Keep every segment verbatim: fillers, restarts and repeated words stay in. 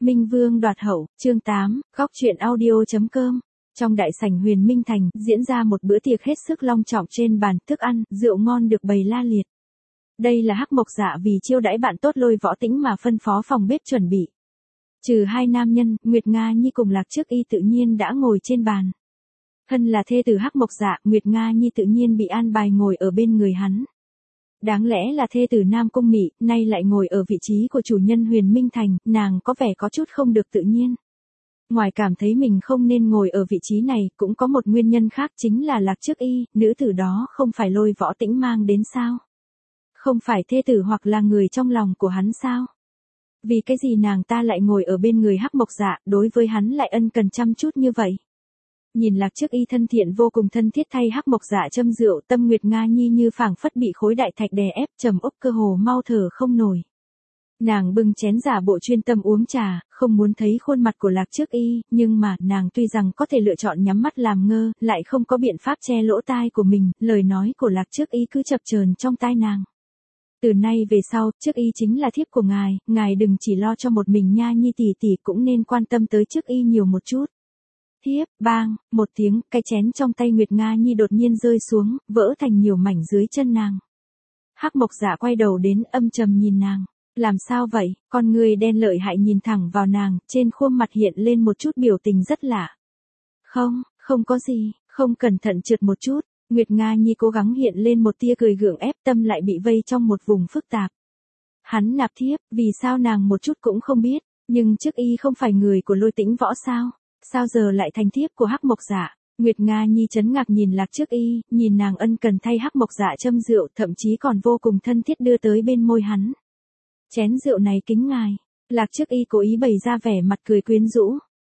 Minh Vương đoạt hậu, chương tám, góc truyện audio.com. Trong đại sảnh Huyền Minh Thành, diễn ra một bữa tiệc hết sức long trọng trên bàn, thức ăn, rượu ngon được bày la liệt. Đây là Hắc Mộc Dạ vì chiêu đãi bạn tốt Lôi Võ Tĩnh mà phân phó phòng bếp chuẩn bị. Trừ hai nam nhân, Nguyệt Nga Nhi cùng Lạc Trước Y tự nhiên đã ngồi trên bàn. Thân là thê tử Hắc Mộc Dạ, Nguyệt Nga Nhi tự nhiên bị an bài ngồi ở bên người hắn. Đáng lẽ là thê tử Nam Cung Mị, nay lại ngồi ở vị trí của chủ nhân Huyền Minh Thành, nàng có vẻ có chút không được tự nhiên. Ngoài cảm thấy mình không nên ngồi ở vị trí này, cũng có một nguyên nhân khác chính là Lạc Trước Y, nữ tử đó không phải Lôi Võ Tĩnh mang đến sao? Không phải thê tử hoặc là người trong lòng của hắn sao? Vì cái gì nàng ta lại ngồi ở bên người Hắc Mộc Dạ, đối với hắn lại ân cần chăm chút như vậy? Nhìn Lạc Trước Y thân thiện vô cùng thân thiết thay Hắc Mộc Dạ châm rượu, tâm Nguyệt Nga Nhi như phảng phất bị khối đại thạch đè ép, trầm ốc cơ hồ mau thở không nổi. Nàng bưng chén giả bộ chuyên tâm uống trà, không muốn thấy khuôn mặt của Lạc Trước Y, nhưng mà nàng tuy rằng có thể lựa chọn nhắm mắt làm ngơ, lại không có biện pháp che lỗ tai của mình, lời nói của Lạc Trước Y cứ chập chờn trong tai nàng. Từ nay về sau, Trước Y chính là thiếp của ngài, ngài đừng chỉ lo cho một mình Nha Nhi tỷ tỷ, cũng nên quan tâm tới Trước Y nhiều một chút. Thiếp, bang, một tiếng, cái chén trong tay Nguyệt Nga Nhi đột nhiên rơi xuống, vỡ thành nhiều mảnh dưới chân nàng. Hắc Mộc Dạ quay đầu đến, âm trầm nhìn nàng. Làm sao vậy? Con người đen lợi hại nhìn thẳng vào nàng, trên khuôn mặt hiện lên một chút biểu tình rất lạ. Không, không có gì, không cẩn thận trượt một chút. Nguyệt Nga Nhi cố gắng hiện lên một tia cười gượng ép, tâm lại bị vây trong một vùng phức tạp. Hắn nạp thiếp, vì sao nàng một chút cũng không biết, nhưng Trước Y không phải người của Lôi Tĩnh Võ sao? Sao giờ lại thành thiếp của Hắc Mộc Dạ? Nguyệt Nga Nhi chấn ngạc nhìn Lạc Trước Y, nhìn nàng ân cần thay Hắc Mộc Dạ châm rượu, thậm chí còn vô cùng thân thiết đưa tới bên môi hắn. Chén rượu này kính ngài. Lạc Trước Y cố ý bày ra vẻ mặt cười quyến rũ.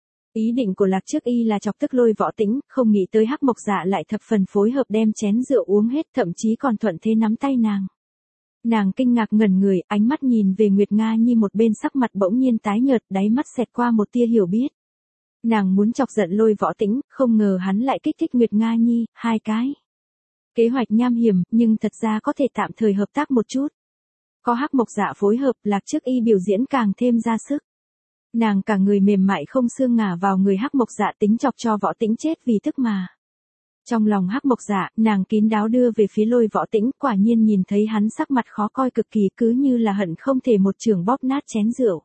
Ý định của Lạc Trước Y là chọc tức Lôi Võ Tĩnh, không nghĩ tới Hắc Mộc Dạ lại thập phần phối hợp đem chén rượu uống hết, thậm chí còn thuận thế nắm tay nàng. Nàng kinh ngạc ngẩn người, ánh mắt nhìn về Nguyệt Nga Nhi một bên, sắc mặt bỗng nhiên tái nhợt, đáy mắt xẹt qua một tia hiểu biết. Nàng muốn chọc giận Lôi Võ Tĩnh, không ngờ hắn lại kích thích Nguyệt Nga Nhi, hai cái. Kế hoạch nham hiểm, nhưng thật ra có thể tạm thời hợp tác một chút. Có Hắc Mộc Dạ phối hợp, Lạc Trước Y biểu diễn càng thêm ra sức. Nàng cả người mềm mại không xương ngả vào người Hắc Mộc Dạ, tính chọc cho Võ Tĩnh chết vì tức mà. Trong lòng Hắc Mộc Dạ, nàng kín đáo đưa về phía Lôi Võ Tĩnh, quả nhiên nhìn thấy hắn sắc mặt khó coi cực kỳ, cứ như là hận không thể một chưởng bóp nát chén rượu.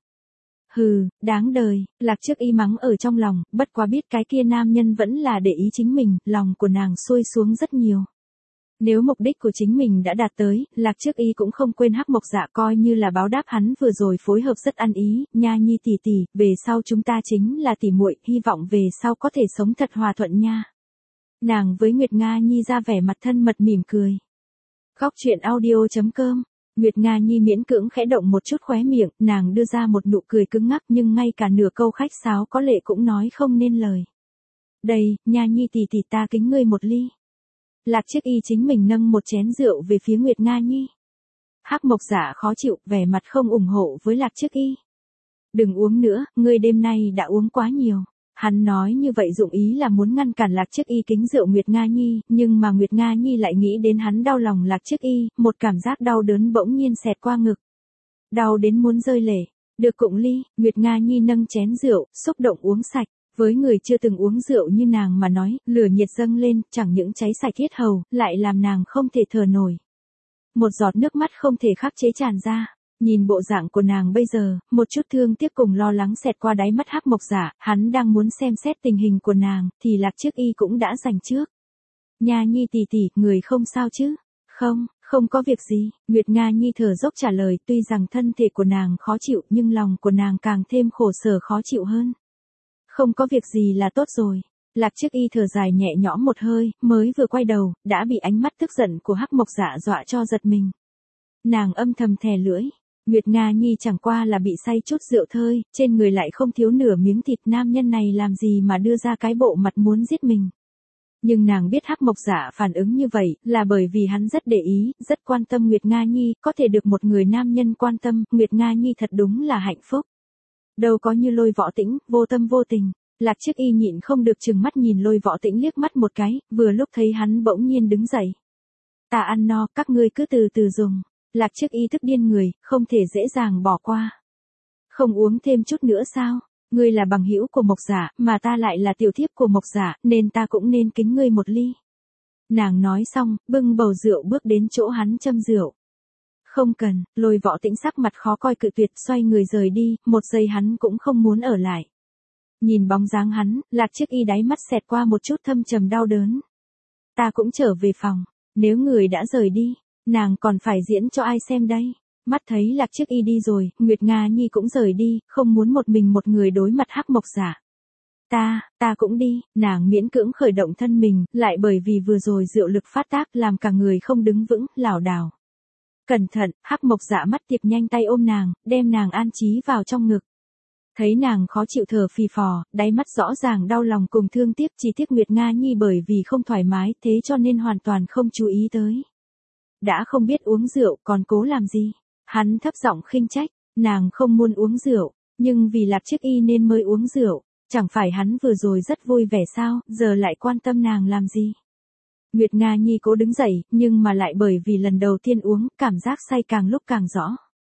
Hừ, đáng đời, Lạc Trước Y mắng ở trong lòng, bất quá biết cái kia nam nhân vẫn là để ý chính mình, lòng của nàng xuôi xuống rất nhiều. Nếu mục đích của chính mình đã đạt tới, Lạc Trước Y cũng không quên Hắc Mộc Dạ, coi như là báo đáp hắn vừa rồi phối hợp rất ăn ý. Nha Nhi tỷ tỷ, về sau chúng ta chính là tỷ muội, hy vọng về sau có thể sống thật hòa thuận nha. Nàng với Nguyệt Nga Nhi ra vẻ mặt thân mật mỉm cười. Góc truyện audio.com. Nguyệt Nga Nhi miễn cưỡng khẽ động một chút khóe miệng, nàng đưa ra một nụ cười cứng ngắc, nhưng ngay cả nửa câu khách sáo có lệ cũng nói không nên lời. Đây, Nha Nhi tỷ tỷ, ta kính ngươi một ly. Lạc Trước Y chính mình nâng một chén rượu về phía Nguyệt Nga Nhi. Hắc Mộc Dạ khó chịu, vẻ mặt không ủng hộ với Lạc Trước Y. Đừng uống nữa, ngươi đêm nay đã uống quá nhiều. Hắn nói như vậy dụng ý là muốn ngăn cản Lạc Trước Y kính rượu Nguyệt Nga Nhi, nhưng mà Nguyệt Nga Nhi lại nghĩ đến hắn đau lòng Lạc Trước Y, một cảm giác đau đớn bỗng nhiên xẹt qua ngực. Đau đến muốn rơi lệ. Được cụng ly, Nguyệt Nga Nhi nâng chén rượu, xúc động uống sạch. Với người chưa từng uống rượu như nàng mà nói, lửa nhiệt dâng lên, chẳng những cháy sạch thiết hầu, lại làm nàng không thể thở nổi. Một giọt nước mắt không thể khắc chế tràn ra. Nhìn bộ dạng của nàng bây giờ, một chút thương tiếc cùng lo lắng xẹt qua đáy mắt Hắc Mộc Dạ, hắn đang muốn xem xét tình hình của nàng, thì Lạc Trước Y cũng đã giành trước. Nha Nhi tỷ tỷ, người không sao chứ? Không, không có việc gì, Nguyệt Nga Nhi thở dốc trả lời, tuy rằng thân thể của nàng khó chịu nhưng lòng của nàng càng thêm khổ sở khó chịu hơn. Không có việc gì là tốt rồi. Lạc Trước Y thở dài nhẹ nhõm một hơi, mới vừa quay đầu, đã bị ánh mắt tức giận của Hắc Mộc Dạ dọa cho giật mình. Nàng âm thầm thè lưỡi. Nguyệt Nga Nhi chẳng qua là bị say chút rượu thôi, trên người lại không thiếu nửa miếng thịt, nam nhân này làm gì mà đưa ra cái bộ mặt muốn giết mình. Nhưng nàng biết Hắc Mộc Dạ phản ứng như vậy, là bởi vì hắn rất để ý, rất quan tâm Nguyệt Nga Nhi, có thể được một người nam nhân quan tâm, Nguyệt Nga Nhi thật đúng là hạnh phúc. Đâu có như Lôi Võ Tĩnh, vô tâm vô tình. Lạc Trước Y nhịn không được chừng mắt nhìn Lôi Võ Tĩnh liếc mắt một cái, vừa lúc thấy hắn bỗng nhiên đứng dậy. Ta ăn no, các ngươi cứ từ từ dùng. Lạc Trước Y tức điên người, không thể dễ dàng bỏ qua. Không uống thêm chút nữa sao? Ngươi là bằng hữu của Mộc Dạ, mà ta lại là tiểu thiếp của Mộc Dạ, nên ta cũng nên kính ngươi một ly. Nàng nói xong, bưng bầu rượu bước đến chỗ hắn châm rượu. Không cần, Lôi Võ Tĩnh sắc mặt khó coi cự tuyệt xoay người rời đi, một giây hắn cũng không muốn ở lại. Nhìn bóng dáng hắn, Lạc Chiếc Y đáy mắt xẹt qua một chút thâm trầm đau đớn. Ta cũng trở về phòng, nếu người đã rời đi, nàng còn phải diễn cho ai xem đây. Mắt thấy Lạc Chiếc Y đi rồi, Nguyệt Nga Nhi cũng rời đi, không muốn một mình một người đối mặt Hắc Mộc Dạ. Ta, ta cũng đi, nàng miễn cưỡng khởi động thân mình, lại bởi vì vừa rồi rượu lực phát tác làm cả người không đứng vững, lảo đảo. Cẩn thận, Hắc Mộc Dạ mắt tiệp nhanh tay ôm nàng, đem nàng an trí vào trong ngực. Thấy nàng khó chịu thở phì phò, đáy mắt rõ ràng đau lòng cùng thương tiếc, chỉ tiếc Nguyệt Nga Nhi bởi vì không thoải mái thế cho nên hoàn toàn không chú ý tới. Đã không biết uống rượu còn cố làm gì? Hắn thấp giọng khinh trách, nàng không muốn uống rượu, nhưng vì Lạc Chiếc Y nên mới uống rượu, chẳng phải hắn vừa rồi rất vui vẻ sao, giờ lại quan tâm nàng làm gì? Nguyệt Nga Nhi cố đứng dậy, nhưng mà lại bởi vì lần đầu tiên uống, cảm giác say càng lúc càng rõ.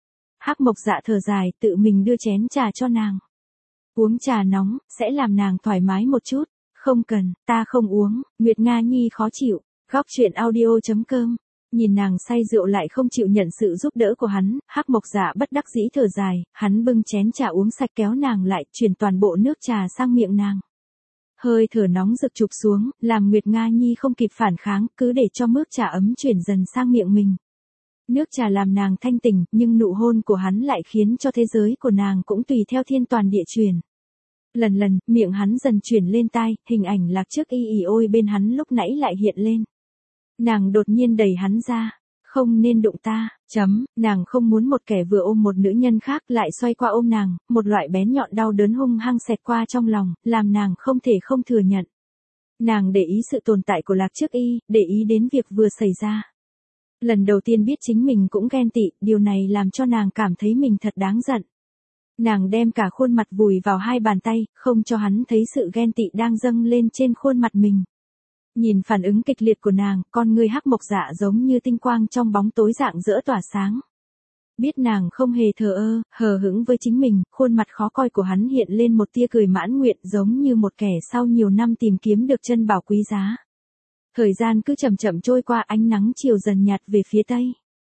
Hắc Mộc Dạ thở dài, tự mình đưa chén trà cho nàng. Uống trà nóng, sẽ làm nàng thoải mái một chút. Không cần, ta không uống, Nguyệt Nga Nhi khó chịu. Góc truyện audio chấm com. Nhìn nàng say rượu lại không chịu nhận sự giúp đỡ của hắn, Hắc Mộc Dạ bất đắc dĩ thở dài, hắn bưng chén trà uống sạch kéo nàng lại, chuyển toàn bộ nước trà sang miệng nàng. Hơi thở nóng rực chụp xuống, làm Nguyệt Nga Nhi không kịp phản kháng, cứ để cho nước trà ấm chuyển dần sang miệng mình. Nước trà làm nàng thanh tỉnh, nhưng nụ hôn của hắn lại khiến cho thế giới của nàng cũng tùy theo thiên toàn địa chuyển. Lần lần, miệng hắn dần chuyển lên tai, hình ảnh Lạc Chiếc Y ì ôi bên hắn lúc nãy lại hiện lên. Nàng đột nhiên đẩy hắn ra. Không nên đụng ta, chấm, nàng không muốn một kẻ vừa ôm một nữ nhân khác lại xoay qua ôm nàng, một loại bén nhọn đau đớn hung hăng xẹt qua trong lòng, làm nàng không thể không thừa nhận. Nàng để ý sự tồn tại của Lạc Chiếc Y, để ý đến việc vừa xảy ra. Lần đầu tiên biết chính mình cũng ghen tị, điều này làm cho nàng cảm thấy mình thật đáng giận. Nàng đem cả khuôn mặt vùi vào hai bàn tay, không cho hắn thấy sự ghen tị đang dâng lên trên khuôn mặt mình. Nhìn phản ứng kịch liệt của nàng, con ngươi Hắc Mộc Dạ giống như tinh quang trong bóng tối rạng rỡ tỏa sáng. Biết nàng không hề thờ ơ, hờ hững với chính mình, khuôn mặt khó coi của hắn hiện lên một tia cười mãn nguyện giống như một kẻ sau nhiều năm tìm kiếm được chân bảo quý giá. Thời gian cứ chậm chậm trôi qua, ánh nắng chiều dần nhạt về phía tây.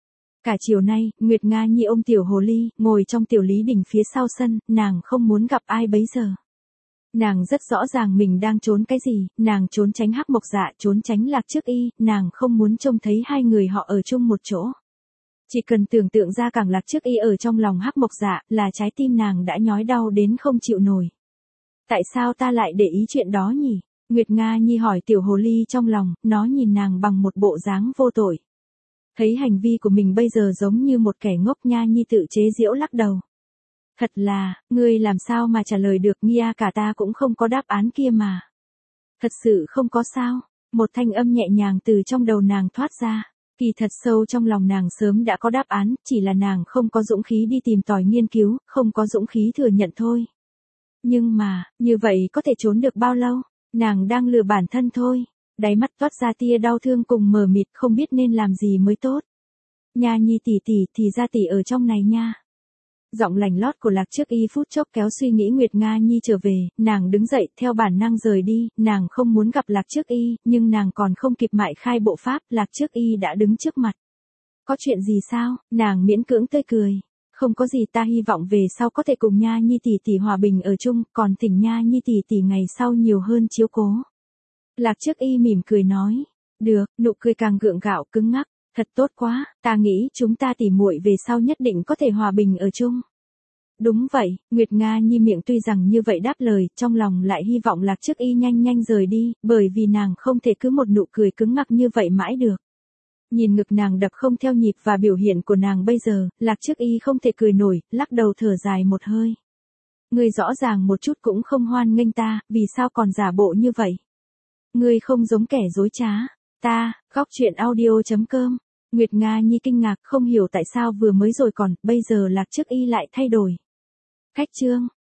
Cả chiều nay, Nguyệt Nga Nhi ôm tiểu hồ ly, ngồi trong tiểu lý đình phía sau sân, nàng không muốn gặp ai bấy giờ. Nàng rất rõ ràng mình đang trốn cái gì, nàng trốn tránh Hắc Mộc Dạ, trốn tránh Lạc Chiếc Y, nàng không muốn trông thấy hai người họ ở chung một chỗ. Chỉ cần tưởng tượng ra càng Lạc Chiếc Y ở trong lòng Hắc Mộc Dạ, là trái tim nàng đã nhói đau đến không chịu nổi. Tại sao ta lại để ý chuyện đó nhỉ? Nguyệt Nga Nhi hỏi tiểu hồ ly trong lòng, nó nhìn nàng bằng một bộ dáng vô tội. Thấy hành vi của mình bây giờ giống như một kẻ ngốc, Nha Nhi tự chế giễu lắc đầu. Thật là, ngươi làm sao mà trả lời được, Nghia cả ta cũng không có đáp án kia mà. Thật sự không có sao, một thanh âm nhẹ nhàng từ trong đầu nàng thoát ra. Kỳ thật sâu trong lòng nàng sớm đã có đáp án, chỉ là nàng không có dũng khí đi tìm tòi nghiên cứu, không có dũng khí thừa nhận thôi. Nhưng mà, như vậy có thể trốn được bao lâu? Nàng đang lừa bản thân thôi. Đáy mắt toát ra tia đau thương cùng mờ mịt, không biết nên làm gì mới tốt. Nha Nhi tỷ tỷ, thì ra tỷ ở trong này nha. Giọng lành lót của Lạc Chiếc Y phút chốc kéo suy nghĩ Nguyệt Nga Nhi trở về, nàng đứng dậy theo bản năng rời đi, nàng không muốn gặp Lạc Chiếc Y, nhưng nàng còn không kịp mại khai bộ pháp, Lạc Chiếc Y đã đứng trước mặt. Có chuyện gì sao? Nàng miễn cưỡng tươi cười. Không có gì, ta hy vọng về sau có thể cùng Nha Nhi tỷ tỷ hòa bình ở chung, còn thỉnh Nha Nhi tỷ tỷ ngày sau nhiều hơn chiếu cố. Lạc Chiếc Y mỉm cười nói. Được, nụ cười càng gượng gạo cứng ngắc. Thật tốt quá, ta nghĩ chúng ta tỉ muội về sau nhất định có thể hòa bình ở chung. Đúng vậy, Nguyệt Nga Nhi miệng tuy rằng như vậy đáp lời, trong lòng lại hy vọng Lạc Chiếc Y nhanh nhanh rời đi, bởi vì nàng không thể cứ một nụ cười cứng ngắc như vậy mãi được. Nhìn ngực nàng đập không theo nhịp và biểu hiện của nàng bây giờ, Lạc Chiếc Y không thể cười nổi, lắc đầu thở dài một hơi. Ngươi rõ ràng một chút cũng không hoan nghênh ta, vì sao còn giả bộ như vậy? Ngươi không giống kẻ dối trá. Ta, góc truyện audio chấm com. Nguyệt Nga Nhi kinh ngạc không hiểu tại sao vừa mới rồi còn, bây giờ Lạc Chiếc Y lại thay đổi. Khách chương.